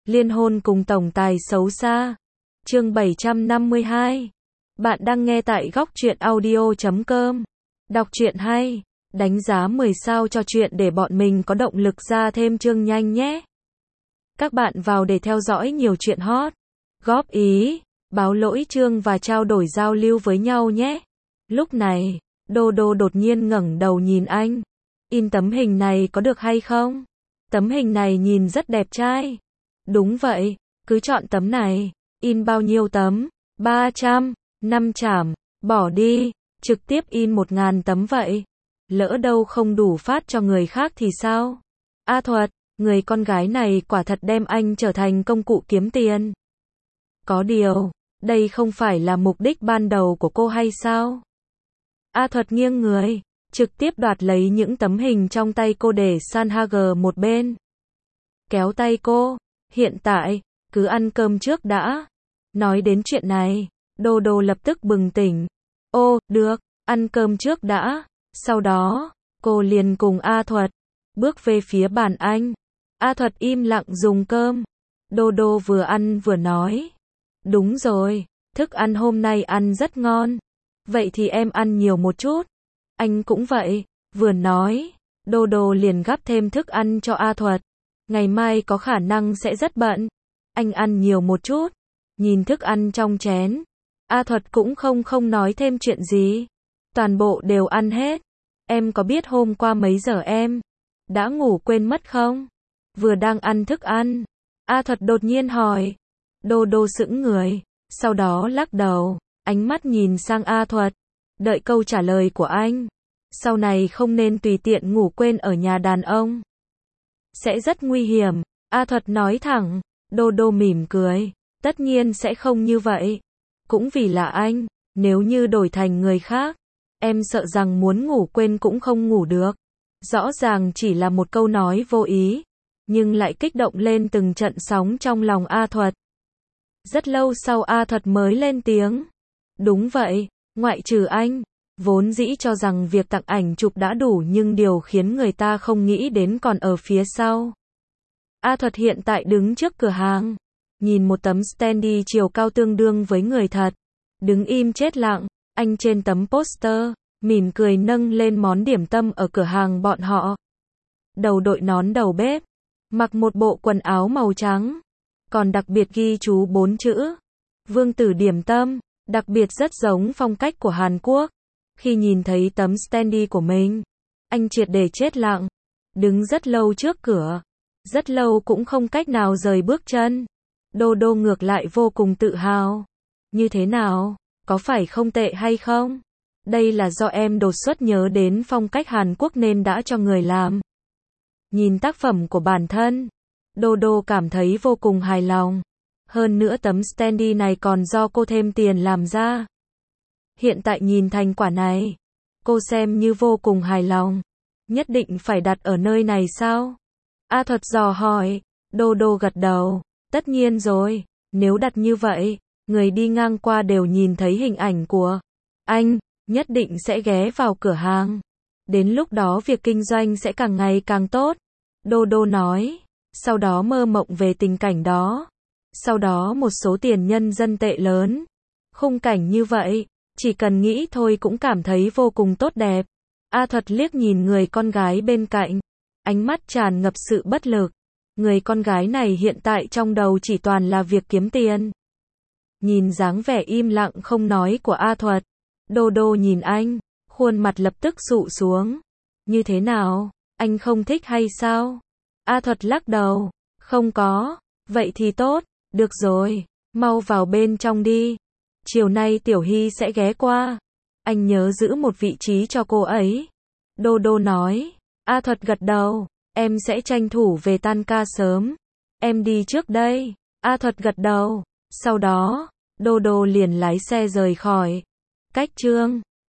Liên hôn cùng tổng tài xấu xa. Chương 752. Bạn đang nghe tại góc truyện audio.com. Đọc truyện hay, đánh giá 10 sao cho truyện để bọn mình có động lực ra thêm chương nhanh nhé. Các bạn vào để theo dõi nhiều truyện hot, góp ý, báo lỗi chương và trao đổi giao lưu với nhau nhé. Lúc này, Đô Đô đột nhiên ngẩng đầu nhìn anh. In tấm hình này có được hay không? Tấm hình này nhìn rất đẹp trai. Đúng vậy, cứ chọn tấm này. In bao nhiêu tấm? 300, 500, bỏ đi, trực tiếp in 1000 tấm vậy. Lỡ đâu không đủ phát cho người khác thì sao? A Thuật, người con gái này quả thật đem anh trở thành công cụ kiếm tiền. Có điều, đây không phải là mục đích ban đầu của cô hay sao? A Thuật nghiêng người, trực tiếp đoạt lấy những tấm hình trong tay cô để Sanhager một bên. Kéo tay cô, hiện tại, cứ ăn cơm trước đã. Nói đến chuyện này, Đô Đô lập tức bừng tỉnh. Ô, được, ăn cơm trước đã. Sau đó, cô liền cùng A Thuật bước về phía bàn anh. A Thuật im lặng dùng cơm. Đô Đô vừa ăn vừa nói. Đúng rồi, thức ăn hôm nay ăn rất ngon. Vậy thì em ăn nhiều một chút. Anh cũng vậy. Vừa nói, Đô Đô liền gắp thêm thức ăn cho A Thuật. Ngày mai có khả năng sẽ rất bận. Anh ăn nhiều một chút. Nhìn thức ăn trong chén, A Thuật cũng không nói thêm chuyện gì. Toàn bộ đều ăn hết. Em có biết hôm qua mấy giờ em đã ngủ quên mất không? Vừa đang ăn thức ăn, A Thuật đột nhiên hỏi. Đô Đô sững người, sau đó lắc đầu, ánh mắt nhìn sang A Thuật, đợi câu trả lời của anh. Sau này không nên tùy tiện ngủ quên ở nhà đàn ông. Sẽ rất nguy hiểm, A Thuật nói thẳng. Đô Đô mỉm cười. Tất nhiên sẽ không như vậy. Cũng vì là anh, nếu như đổi thành người khác, em sợ rằng muốn ngủ quên cũng không ngủ được. Rõ ràng chỉ là một câu nói vô ý, nhưng lại kích động lên từng trận sóng trong lòng A Thuật. Rất lâu sau A Thuật mới lên tiếng. Đúng vậy, ngoại trừ anh, vốn dĩ cho rằng việc tặng ảnh chụp đã đủ nhưng điều khiến người ta không nghĩ đến còn ở phía sau. A Thuật hiện tại đứng trước cửa hàng. Nhìn một tấm standee chiều cao tương đương với người thật. Đứng im chết lặng, anh trên tấm poster, mỉm cười nâng lên món điểm tâm ở cửa hàng bọn họ. Đầu đội nón đầu bếp, mặc một bộ quần áo màu trắng, còn đặc biệt ghi chú 4 chữ. Vương tử điểm tâm, đặc biệt rất giống phong cách của Hàn Quốc. Khi nhìn thấy tấm standee của mình, anh triệt để chết lặng. Đứng rất lâu trước cửa, rất lâu cũng không cách nào rời bước chân. Đô Đô ngược lại vô cùng tự hào. Như thế nào? Có phải không tệ hay không? Đây là do em đột xuất nhớ đến phong cách Hàn Quốc nên đã cho người làm. Nhìn tác phẩm của bản thân, Đô Đô cảm thấy vô cùng hài lòng. Hơn nữa tấm standee này còn do cô thêm tiền làm ra. Hiện tại nhìn thành quả này, cô xem như vô cùng hài lòng. Nhất định phải đặt ở nơi này sao? A Thuật dò hỏi. Đô Đô gật đầu. Tất nhiên rồi, nếu đặt như vậy, người đi ngang qua đều nhìn thấy hình ảnh của anh, nhất định sẽ ghé vào cửa hàng. Đến lúc đó việc kinh doanh sẽ càng ngày càng tốt. Đô Đô nói, sau đó mơ mộng về tình cảnh đó. Sau đó một số tiền nhân dân tệ lớn. Khung cảnh như vậy, chỉ cần nghĩ thôi cũng cảm thấy vô cùng tốt đẹp. A Thuật liếc nhìn người con gái bên cạnh, ánh mắt tràn ngập sự bất lực. Người con gái này hiện tại trong đầu chỉ toàn là việc kiếm tiền. Nhìn dáng vẻ im lặng không nói của A Thuật, Đô Đô nhìn anh, khuôn mặt lập tức sụ xuống. Như thế nào, anh không thích hay sao? A Thuật lắc đầu, không có. Vậy thì tốt, được rồi, mau vào bên trong đi. Chiều nay Tiểu Hy sẽ ghé qua. Anh nhớ giữ một vị trí cho cô ấy. Đô Đô nói. A Thuật gật đầu. Em sẽ tranh thủ về tan ca sớm. Em đi trước đây. A Thuật gật đầu. Sau đó, Đô Đô liền lái xe rời khỏi. Cách chương